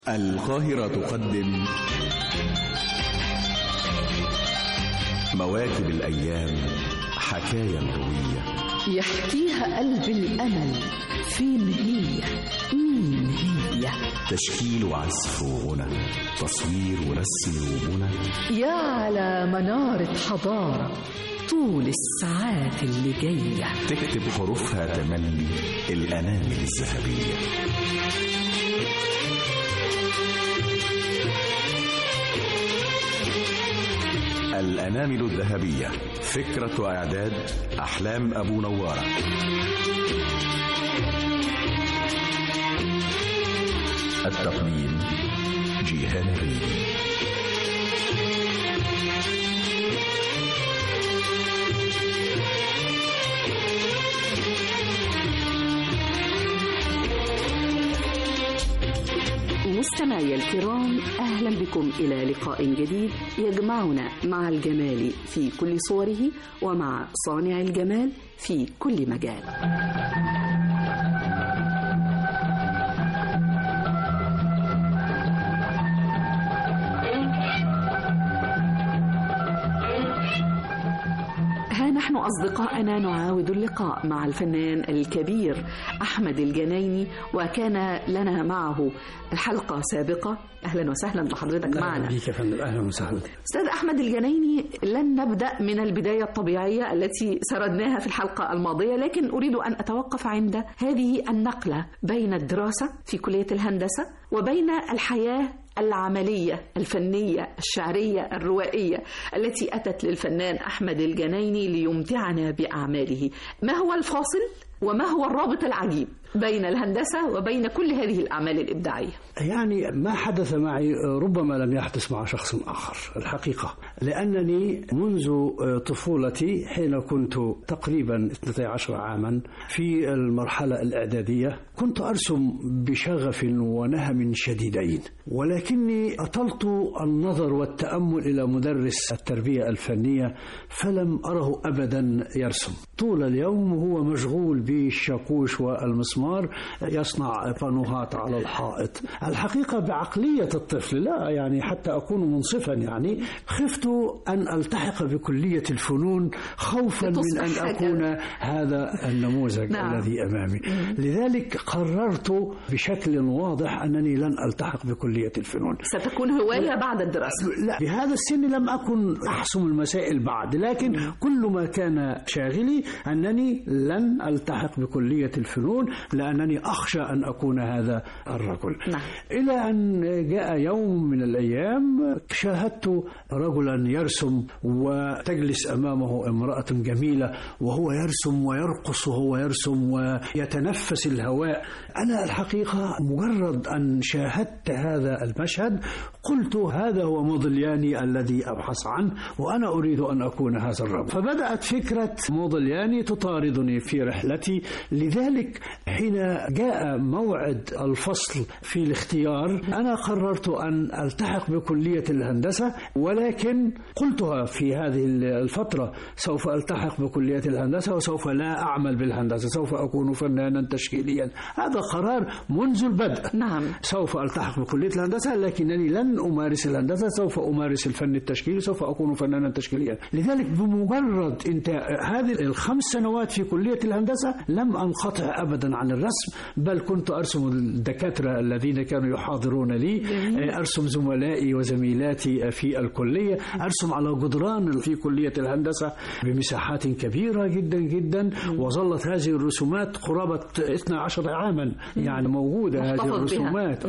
القاهرة تقدم مواكب الأيام، حكاية روية يحكيها قلب الأمل. فين هي؟ مين هي؟ تشكيل وعزف وغنى، تصوير ورسم وبنى، يا على منارة حضارة طول الساعات اللي جاية تكتب حروفها تملي الأنامل الذهبية. الأنامل الذهبية، فكرة وإعداد أحلام أبو نوارة. التقديم جيهان الريدي. مستمعي الكرام، أهلا بكم إلى لقاء جديد يجمعنا مع الجمال في كل صوره ومع صانع الجمال في كل مجال. نحن أصدقائنا نعاود اللقاء مع الفنان الكبير أحمد الجنايني، وكان لنا معه حلقة سابقة. أهلا وسهلا بحضرتك معنا. بيك يا فندم، أهلا وسهلا. أستاذ أحمد الجنايني، لن نبدأ من البداية الطبيعية التي سردناها في الحلقة الماضية، لكن أريد أن أتوقف عند هذه النقلة بين الدراسة في كلية الهندسة وبين الحياة العملية الفنية الشعرية الروائية التي أتت للفنان أحمد الجنايني ليمتعنا بأعماله. ما هو الفاصل وما هو الرابط العجيب بين الهندسة وبين كل هذه الأعمال الإبداعية؟ يعني ما حدث معي ربما لم يحدث مع شخص آخر الحقيقة، لأنني منذ طفولتي حين كنت تقريبا 12 عاما في المرحلة الإعدادية كنت أرسم بشغف ونهم شديدين، ولكني أطلت النظر والتأمل إلى مدرس التربية الفنية فلم أره أبدا يرسم. طول اليوم هو مشغول بالشاكوش والمسمار، يصنع بانوهات على الحائط. الحقيقة بعقلية الطفل، لا يعني حتى أكون منصفا، يعني خفت أن ألتحق بكلية الفنون خوفا من أن أكون هذا النموذج الذي أمامي. لذلك قررت بشكل واضح أنني لن ألتحق بكلية الفنون، ستكون هواية بعد الدراسة. لا، بهذا السن لم أكن أحسم المسائل بعد، لكن كل ما كان شاغلي أنني لن ألتحق بكلية الفنون لأنني أخشى أن أكون هذا الرجل. إلى أن جاء يوم من الأيام شاهدت رجلا يرسم وتجلس أمامه امرأة جميلة وهو يرسم ويرقص وهو يرسم ويتنفس الهواء. أنا الحقيقة مجرد أن شاهدت هذا المشهد قلت هذا هو موديلياني الذي أبحث عنه، وأنا أريد أن أكون هذا الرجل. فبدأت فكرة موديلياني تطاردني في رحلتي. لذلك حين جاء موعد الفصل في الاختيار أنا قررت أن ألتحق بكلية الهندسة، ولكن قلتها في هذه الفترة سوف ألتحق بكلية الهندسة وسوف لا أعمل بالهندسة، سوف أكون فنانا تشكيليا. هذا قرار منذ البدء. نعم. سوف ألتحق بكلية الهندسة لكنني لن أمارس الهندسة، سوف أمارس الفن التشكيلي، سوف أكون فنانا تشكيليا. لذلك بمجرد انتهاء هذه ال5 سنوات في كلية الهندسة لم أنقطع أبدا عن الرسم، بل كنت أرسم الدكاترة الذين كانوا يحاضرون لي، أرسم زملائي وزميلاتي في الكلية، أرسم على جدران في كلية الهندسة بمساحات كبيرة جدا جدا، وظلت هذه الرسومات قرابة 12 عاما يعني موجودة هذه الرسومات.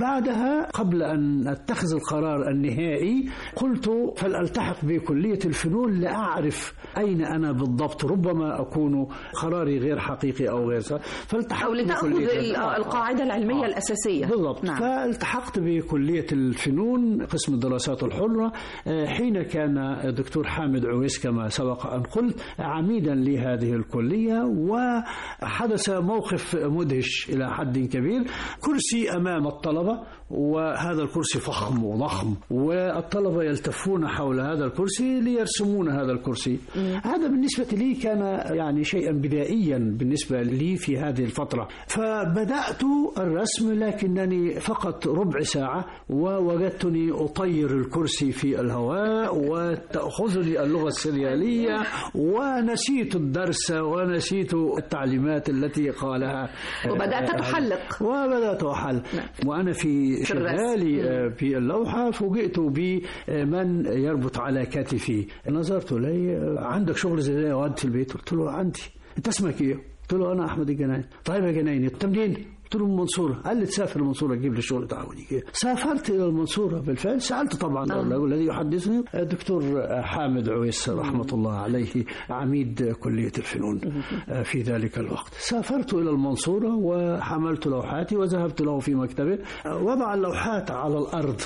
بعدها قبل أن أتخذ القرار النهائي قلت فلألتحق بكلية الفنون لأعرف أين أنا بالضبط، ربما أكون قراري غير حقيقي أو غير أو لتأخذ القاعدة العلمية الأساسية. بالضبط. فالتحقت بكلية الفنون قسم الدراسات الحرة حين كان الدكتور حامد عويس كما سبق أن قلت عميدا لهذه الكلية، وحدث موقف مدهش إلى حد كبير. كرسي أمام الطلبة وهذا الكرسي فخم وضخم، والطلبة يلتفون حول هذا الكرسي ليرسمون هذا الكرسي. هذا بالنسبة لي كان يعني شيئا بدائيا بالنسبة لي في هذه الفترة. فبدأت الرسم لكنني فقط ربع ساعة ووجدتني أطير الكرسي في الهواء وتأخذني اللغة السريالية ونسيت الدرس ونسيت التعليمات التي قالها. وبدأت تحلق. وبدأت أحلق وأنا في شغالي في اللوحة فوجئت بمن يربط على كتفي. نظرت لي: عندك شغل زي ده يا واد في البيت؟ قلت له: عندي. أنت اسمك إيه؟ قلت له: أنا أحمد الجنايني. طيب يا جنايني أنت منين؟ قلت له: من المنصورة. قال لي: تسافر المنصورة تجيب لي شغل تعاوني. سافرت إلى المنصورة بالفعل. سألت طبعا الذي يحدثني الدكتور حامد عويس رحمة الله عليه عميد كلية الفنون في ذلك الوقت. سافرت إلى المنصورة وحملت لوحاتي وذهبت له في مكتبه. وضع اللوحات على الأرض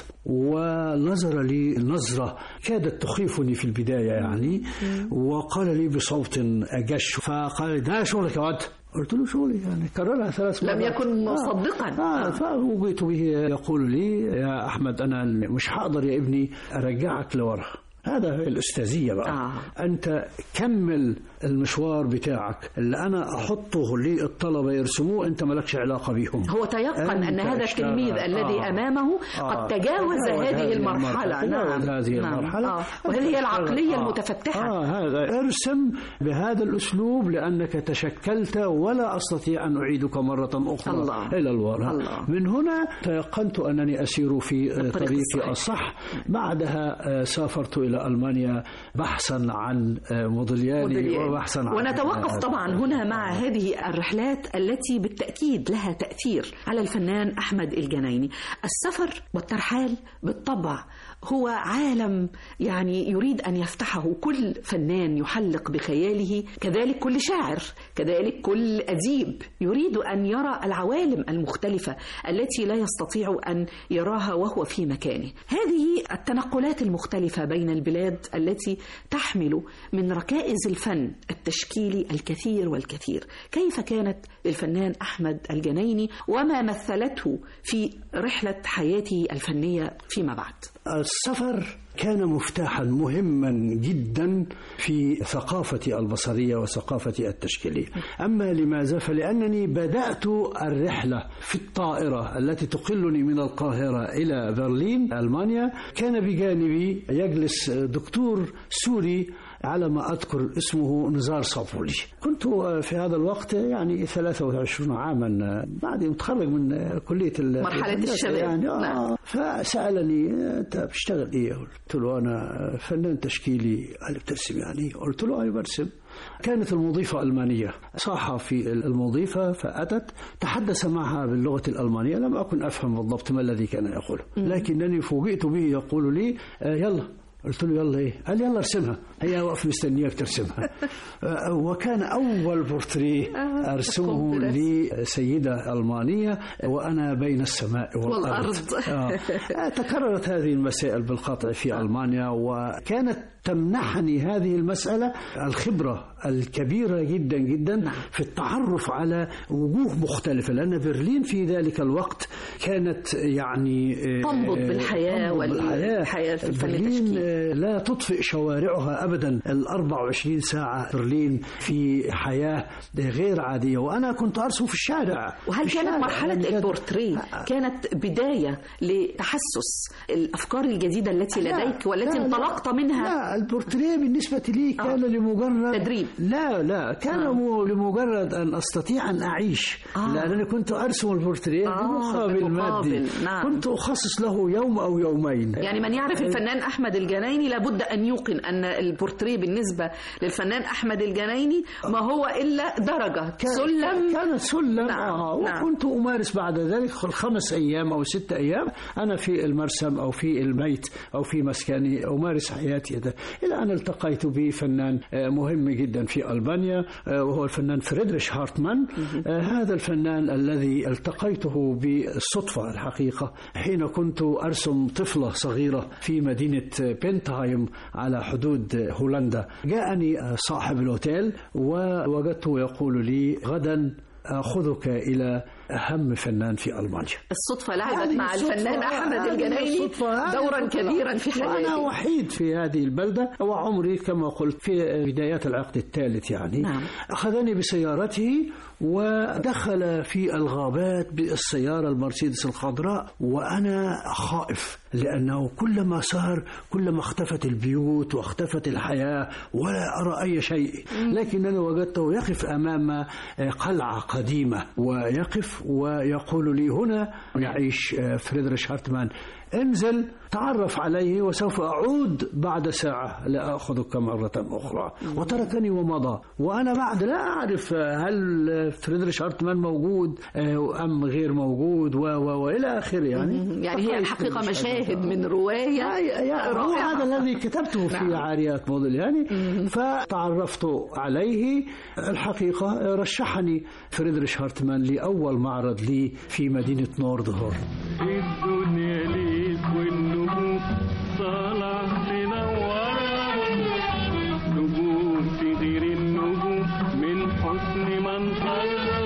ونظر لي نظرة كادت تخيفني في البداية يعني، وقال لي بصوت أجش، فقال: ده شغلك يا واد؟ قلت له: شغلي يعني. كررها 3 مرات. لم يكن مصدقا. فوجئت به يقول لي: يا أحمد أنا مش هقدر يا ابني أرجعك لورا. هذا الأستاذية بقى. أنت كمل المشوار بتاعك اللي أنا أحطه للطلبة يرسموه، أنت مالكش علاقة بيهم. هو تيقن أن هذا التلميذ الذي أمامه قد تجاوز هذه المرحلة. نعم. هذه المرحلة. وهذه هي العقلية المتفتحة. هذا ارسم بهذا الأسلوب لأنك تشكلت ولا أستطيع أن أعيدك مرة أخرى إلى الوراء. من هنا تيقنت أنني أسير في طريقي الصح. بعدها سافرت إلى ألمانيا بحثا عن موديلياني ونتوقف طبعا هنا مع هذه الرحلات التي بالتأكيد لها تأثير على الفنان أحمد الجنايني. السفر والترحال بالطبع هو عالم يعني يريد أن يفتحه كل فنان يحلق بخياله، كذلك كل شاعر، كذلك كل أديب يريد أن يرى العوالم المختلفة التي لا يستطيع أن يراها وهو في مكانه. هذه التنقلات المختلفة بين البلاد التي تحمل من ركائز الفن التشكيلي الكثير والكثير، كيف كانت للفنان أحمد الجنايني وما مثلته في رحلة حياته الفنية فيما بعد؟ السفر كان مفتاحا مهما جدا في ثقافتي البصرية وثقافتي التشكيلية. أما لماذا؟ فلأنني بدأت الرحلة في الطائرة التي تقلني من القاهرة إلى برلين ألمانيا. كان بجانبي يجلس دكتور سوري على ما أذكر اسمه نزار صافولي. كنت في هذا الوقت يعني 23 عاما بعد متخرج من كلية مرحلة الشباب يعني. فسألني: أنت بتشتغل إيه؟ قلت له: أنا فنان تشكيلي. قال: بترسم يعني؟ قلت له: أيوة برسم. كانت المضيفة ألمانية، صاحة في المضيفة، فأتت تحدث معها باللغة الألمانية. لم أكن أفهم بالضبط ما الذي كان يقوله، لكنني فوجئت به يقول لي: يلا. قلت له: يلا إيه؟ قال: يلا ارسمها، هي واقف مستنياك ترسمها. وكان أول بورتريه أرسمه لسيدة ألمانية وأنا بين السماء والأرض. تكررت هذه المسائل بالقطع في ألمانيا، وكانت تمنحني هذه المسألة الخبرة الكبيرة جدا جدا في التعرف على وجوه مختلفة، لأن برلين في ذلك الوقت كانت يعني تنبض بالحياة والحياة في الفن التشكيلي. لا تطفئ شوارعها أبدا. 24 ساعة برلين في حياة غير عادية، وأنا كنت أرسم في الشارع. وهل كانت مرحلة البورتريه كانت بداية لتحسس الأفكار الجديدة التي لديك والتي انطلقت منها؟ لا، البورتريه بالنسبة لي كان لمجرد تدريب. لا كان لمجرد أن أستطيع أن أعيش، لأنني كنت أرسم البورتريه بمقابل مادي. كنت أخصص له يوم أو يومين. يعني من يعرف الفنان أحمد الجنايني لابد أن يوقن أن البورتريه بالنسبة للفنان أحمد الجنايني ما هو إلا درجة سلم. كانت سلم. وكنت أمارس بعد ذلك 5 أيام أو 6 أيام أنا في المرسم أو في البيت أو في مسكني أمارس حياتي ده، إلى أن التقيت بفنان مهم جدا في ألبانيا وهو الفنان فريدريش هارتمان. هذا الفنان الذي التقيته بالصدفة الحقيقة حين كنت أرسم طفلة صغيرة في مدينة بنتهايم على حدود هولندا. جاءني صاحب الأوتيل ووجدته يقول لي: غدا أخذك إلى أهم فنان في ألمانيا. الصدفة لعبت مع الفنان أحمد الجنايني دورا كبيرا في حياتي. وأنا وحيد في هذه البلدة، وعمري كما قلت في بدايات العقد الثالث يعني. نعم. أخذني بسيارته ودخل في الغابات بالسيارة المرسيدس الخضراء، وأنا خائف لأنه كلما سار كلما اختفت البيوت واختفت الحياة ولا أرى أي شيء. لكنني وجدته يقف أمام قلعة قديمة، ويقف ويقول لي: هنا يعيش فريدريش هارتمان، انزل تعرف عليه وسوف أعود بعد ساعة لأخذك مرة أخرى. وتركني ومضى، وأنا بعد لا أعرف هل فريدريش هارتمان موجود أم غير موجود وإلى آخره يعني. يعني هي الحقيقة مشاهد من رواية هو هذا الذي كتبته في عاريات موديل يعني. فتعرفت عليه. الحقيقة رشحني فريدريش هارتمان لأول معرض لي في مدينة نوردهورن. الدنيا ليك والنجوم طالع تنور، نجوم تغير النجوم من حسن منظر،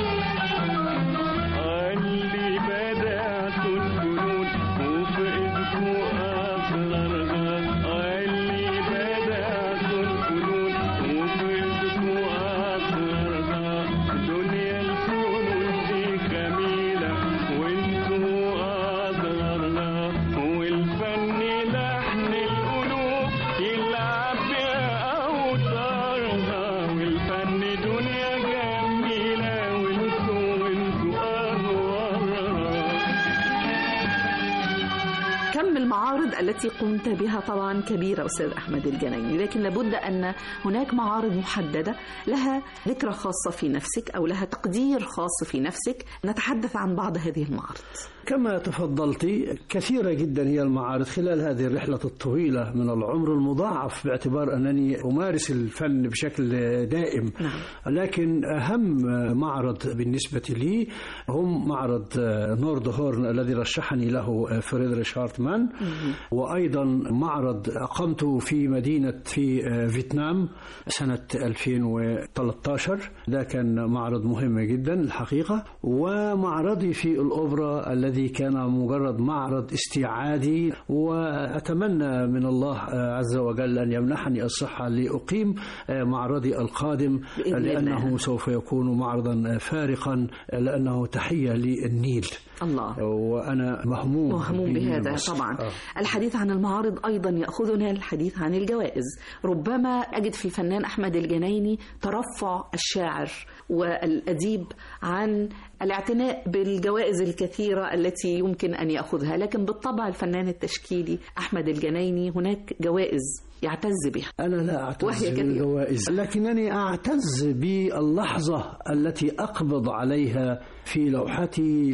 اللي بدأت الفنون وفقدت أسرارها، اللي بدأت الفنون وفقدت أسرارها، دنيا الفنون دي جميلة وانتو أسرارها، والفن لحن القلوب يلعب بأوتارها، والفن دنيا جميلة وانتو أنوارها. كم المعارض التي قمت بها طبعا كبيرة أستاذ أحمد الجنايني، لكن لابد أن هناك معارض محددة لها ذكرى خاصة في نفسك أو لها تقدير خاص في نفسك. نتحدث عن بعض هذه المعارض. كما تفضلت، كثيرة جدا هي المعارض خلال هذه الرحلة الطويلة من العمر المضاعف، باعتبار أنني أمارس الفن بشكل دائم. لكن أهم معرض بالنسبة لي هم معرض نوردهورن الذي رشحني له فريدريش هارتمان، وأيضا معرض قمت في مدينة في فيتنام سنة 2013، ده كان معرض مهم جدا الحقيقة. ومعرضي في الأوبرا الذي كان مجرد معرض استعادي، وأتمنى من الله عز وجل أن يمنحني الصحة لأقيم معرضي القادم، لأنه سوف يكون معرضا فارقا، لأنه تحية للنيل. الله. وأنا مهموم بهذا طبعا. الحديث عن المعارض أيضا يأخذنا الحديث عن الجوائز. ربما أجد في الفنان أحمد الجنايني ترفع الشاعر والأديب عن الاعتناء بالجوائز الكثيرة التي يمكن أن يأخذها، لكن بالطبع الفنان التشكيلي أحمد الجنايني هناك جوائز يعتز بها. أنا لا أعتز بالجوائز، لكنني أعتز باللحظة التي أقبض عليها في لوحتي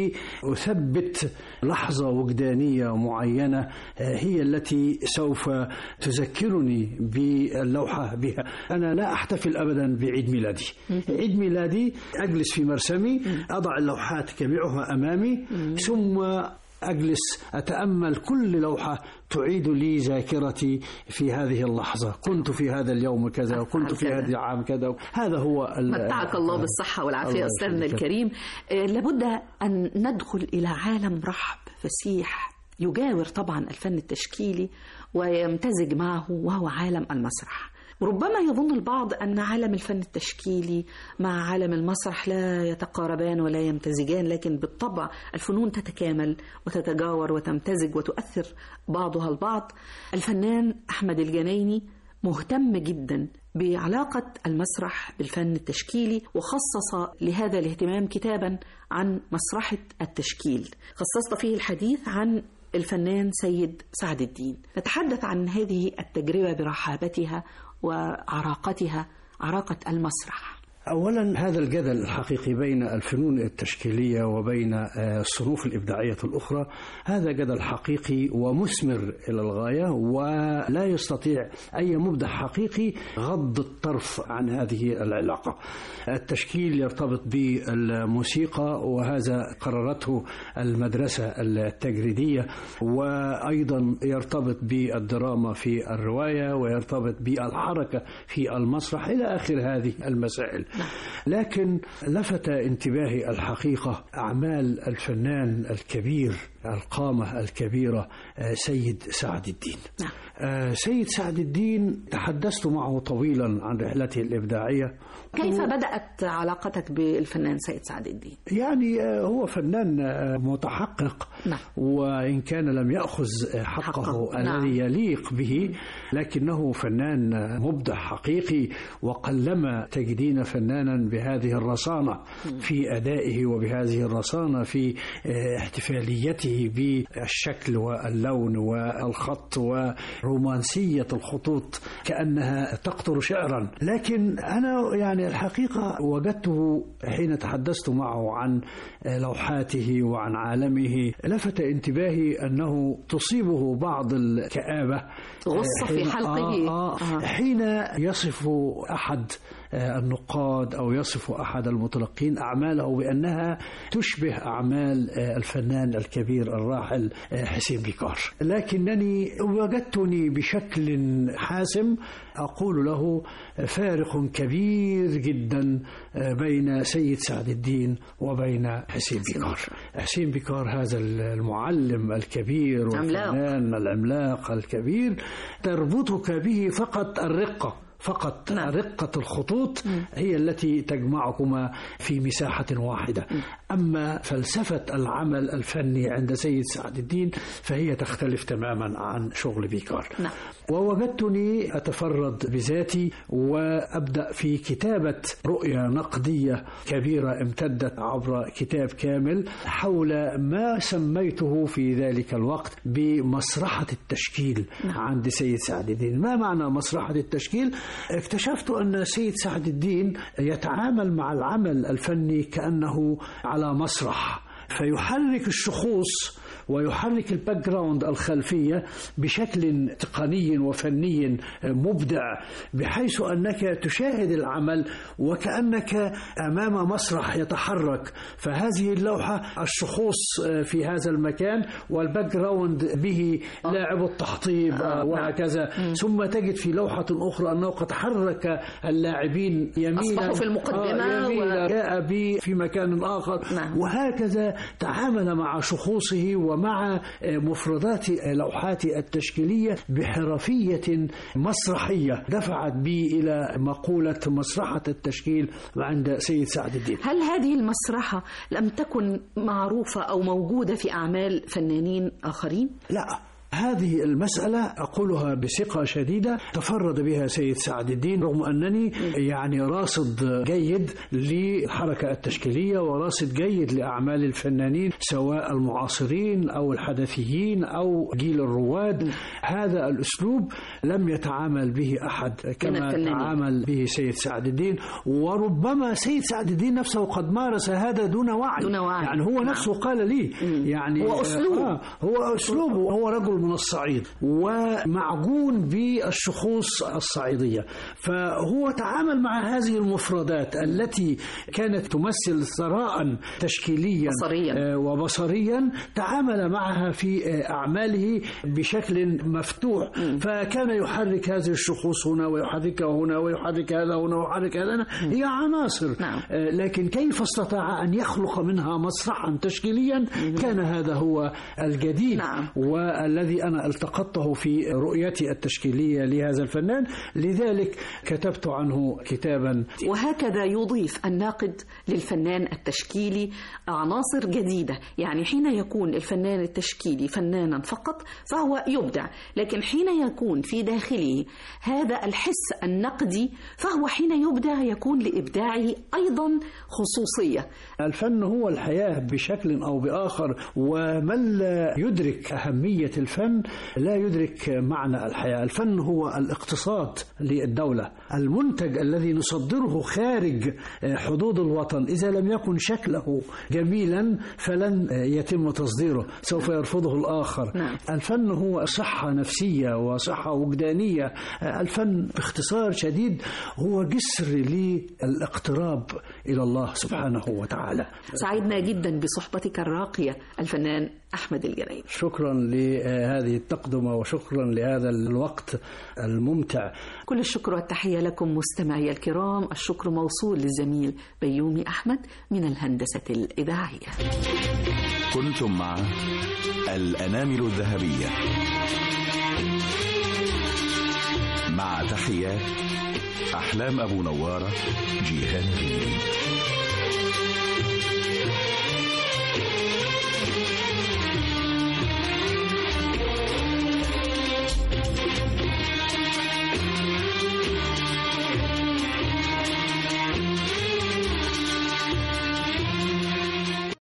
لأثبت لحظة وجدانية معينة هي التي سوف تذكرني باللوحة بها. أنا لا أحتفل أبدا بعيد ميلادي. عيد ميلادي أجلس في مرسمي، أضع اللوحات كبيرها أمامي، ثم أجلس أتأمل كل لوحة تعيد لي ذاكرتي في هذه اللحظة، كنت في هذا اليوم كذا وكنت في هذا العام كذا. هذا هو متعك الله بالصحة والعافية أستاذنا الكريم. لابد أن ندخل إلى عالم رحب فسيح يجاور طبعا الفن التشكيلي ويمتزج معه، وهو عالم المسرح. ربما يظن البعض أن عالم الفن التشكيلي مع عالم المسرح لا يتقاربان ولا يمتزجان، لكن بالطبع الفنون تتكامل وتتجاور وتمتزج وتؤثر بعضها البعض. الفنان أحمد الجنايني مهتم جدا بعلاقة المسرح بالفن التشكيلي، وخصص لهذا الاهتمام كتابا عن مسرحة التشكيل خصصت فيه الحديث عن الفنان سيد سعد الدين. نتحدث عن هذه التجربة برحابتها وعراقتها، عراقة المسرح. أولا هذا الجدل الحقيقي بين الفنون التشكيلية وبين الصنوف الإبداعية الأخرى، هذا جدل حقيقي ومثمر إلى الغاية، ولا يستطيع أي مبدع حقيقي غض الطرف عن هذه العلاقة. التشكيل يرتبط بالموسيقى، وهذا قررته المدرسة التجريدية، وأيضا يرتبط بالدراما في الرواية، ويرتبط بالحركة في المسرح إلى آخر هذه المسائل. لكن لفت انتباهي الحقيقة أعمال الفنان الكبير القامة الكبيرة سيد سعد الدين. سيد سعد الدين تحدثت معه طويلا عن رحلته الإبداعية. كيف بدأت علاقتك بالفنان سيد سعد الدين؟ يعني هو فنان متحقق، وإن كان لم يأخذ حقه الذي يليق به، لكنه فنان مبدع حقيقي، وقلما تجدين فنانا بهذه الرصانة في أدائه وبهذه الرصانة في احتفاليته بالشكل واللون والخط ورومانسية الخطوط كأنها تقطر شعرا. لكن أنا يعني الحقيقة وجدته حين تحدثت معه عن لوحاته وعن عالمه لفت انتباهي أنه تصيبه بعض الكآبة، غصة في حلقه حين يصف أحد النقاد أو يصف أحد المتلقين أعماله بأنها تشبه أعمال الفنان الكبير الراحل حسين بيكار. لكنني وجدتني بشكل حاسم أقول له فارق كبير جدا بين سيد سعد الدين وبين حسين بيكار. حسين بيكار هذا المعلم الكبير والفنان العملاق الكبير تربطك به فقط الرقة، فقط رقة الخطوط هي التي تجمعكما في مساحة واحدة. أما فلسفة العمل الفني عند سيد سعد الدين فهي تختلف تماما عن شغل بيكار. ووجدتني أتفرد بذاتي وأبدأ في كتابة رؤية نقدية كبيرة امتدت عبر كتاب كامل حول ما سميته في ذلك الوقت بمسرحة التشكيل عند سيد سعد الدين. ما معنى مسرحة التشكيل؟ اكتشفت أن سيد سعد الدين يتعامل مع العمل الفني كأنه على مسرح، فيحرك الشخوص ويحرك الباك جراوند الخلفية بشكل تقني وفني مبدع، بحيث أنك تشاهد العمل وكأنك أمام مسرح يتحرك. فهذه اللوحة الشخوص في هذا المكان والباك جراوند به لاعب التحطيب وهكذا، ثم تجد في لوحة أخرى أنه قد حرك اللاعبين يمينا أصبحوا في المقدمة جاء به في مكان آخر، وهكذا تعامل مع شخوصه ومع مفردات لوحاته التشكيلية بحرفية مسرحية دفعت بي إلى مقولة مسرحة التشكيل عند سيد سعد الدين. هل هذه المسرحة لم تكن معروفة أو موجودة في أعمال فنانين آخرين؟ لا، هذه المسألة أقولها بثقة شديدة تفرد بها سيد سعد الدين، رغم أنني يعني راصد جيد للحركة التشكيلية وراصد جيد لأعمال الفنانين سواء المعاصرين أو الحدثيين أو جيل الرواد. هذا الأسلوب لم يتعامل به أحد كما تعامل به سيد سعد الدين، وربما سيد سعد الدين نفسه قد مارس هذا دون وعي. يعني هو نفسه قال لي يعني هو أسلوب هو أسلوبه، هو رجل من الصعيد ومعجون بالشخوص الصعيدية، فهو تعامل مع هذه المفردات التي كانت تمثل ثراء تشكيليا وبصريا، تعامل معها في أعماله بشكل مفتوح، فكان يحرك هذه الشخوص هنا ويحركها هنا ويحرك هذا هنا ويحرك هذا، هي عناصر، لكن كيف استطاع أن يخلق منها مسرحا تشكيليا؟ كان هذا هو الجديد والذي أنا التقطته في رؤيتي التشكيلية لهذا الفنان، لذلك كتبت عنه كتابا. وهكذا يضيف الناقد للفنان التشكيلي عناصر جديدة. يعني حين يكون الفنان التشكيلي فنانا فقط فهو يبدع، لكن حين يكون في داخله هذا الحس النقدي فهو حين يبدع يكون لإبداعه أيضا خصوصية. الفن هو الحياة بشكل أو بآخر، ومن لا يدرك أهمية الفن لا يدرك معنى الحياة. الفن هو الاقتصاد للدولة، المنتج الذي نصدره خارج حدود الوطن إذا لم يكن شكله جميلا فلن يتم تصديره، سوف يرفضه الآخر. الفن هو صحة نفسية وصحة وجدانية. الفن باختصار شديد هو جسر للاقتراب إلى الله سبحانه وتعالى. سعدنا جدا بصحبتك الراقية الفنان أحمد الجنايني. شكرا لهذا لهذه التقدمة وشكرا لهذا الوقت الممتع. كل الشكر والتحية لكم مستمعي الكرام. الشكر موصول للزميل بيومي أحمد من الهندسة الإذاعية. كنتم مع الأنامل الذهبية مع تحيات أحلام أبو نوارة جيهان ريدي.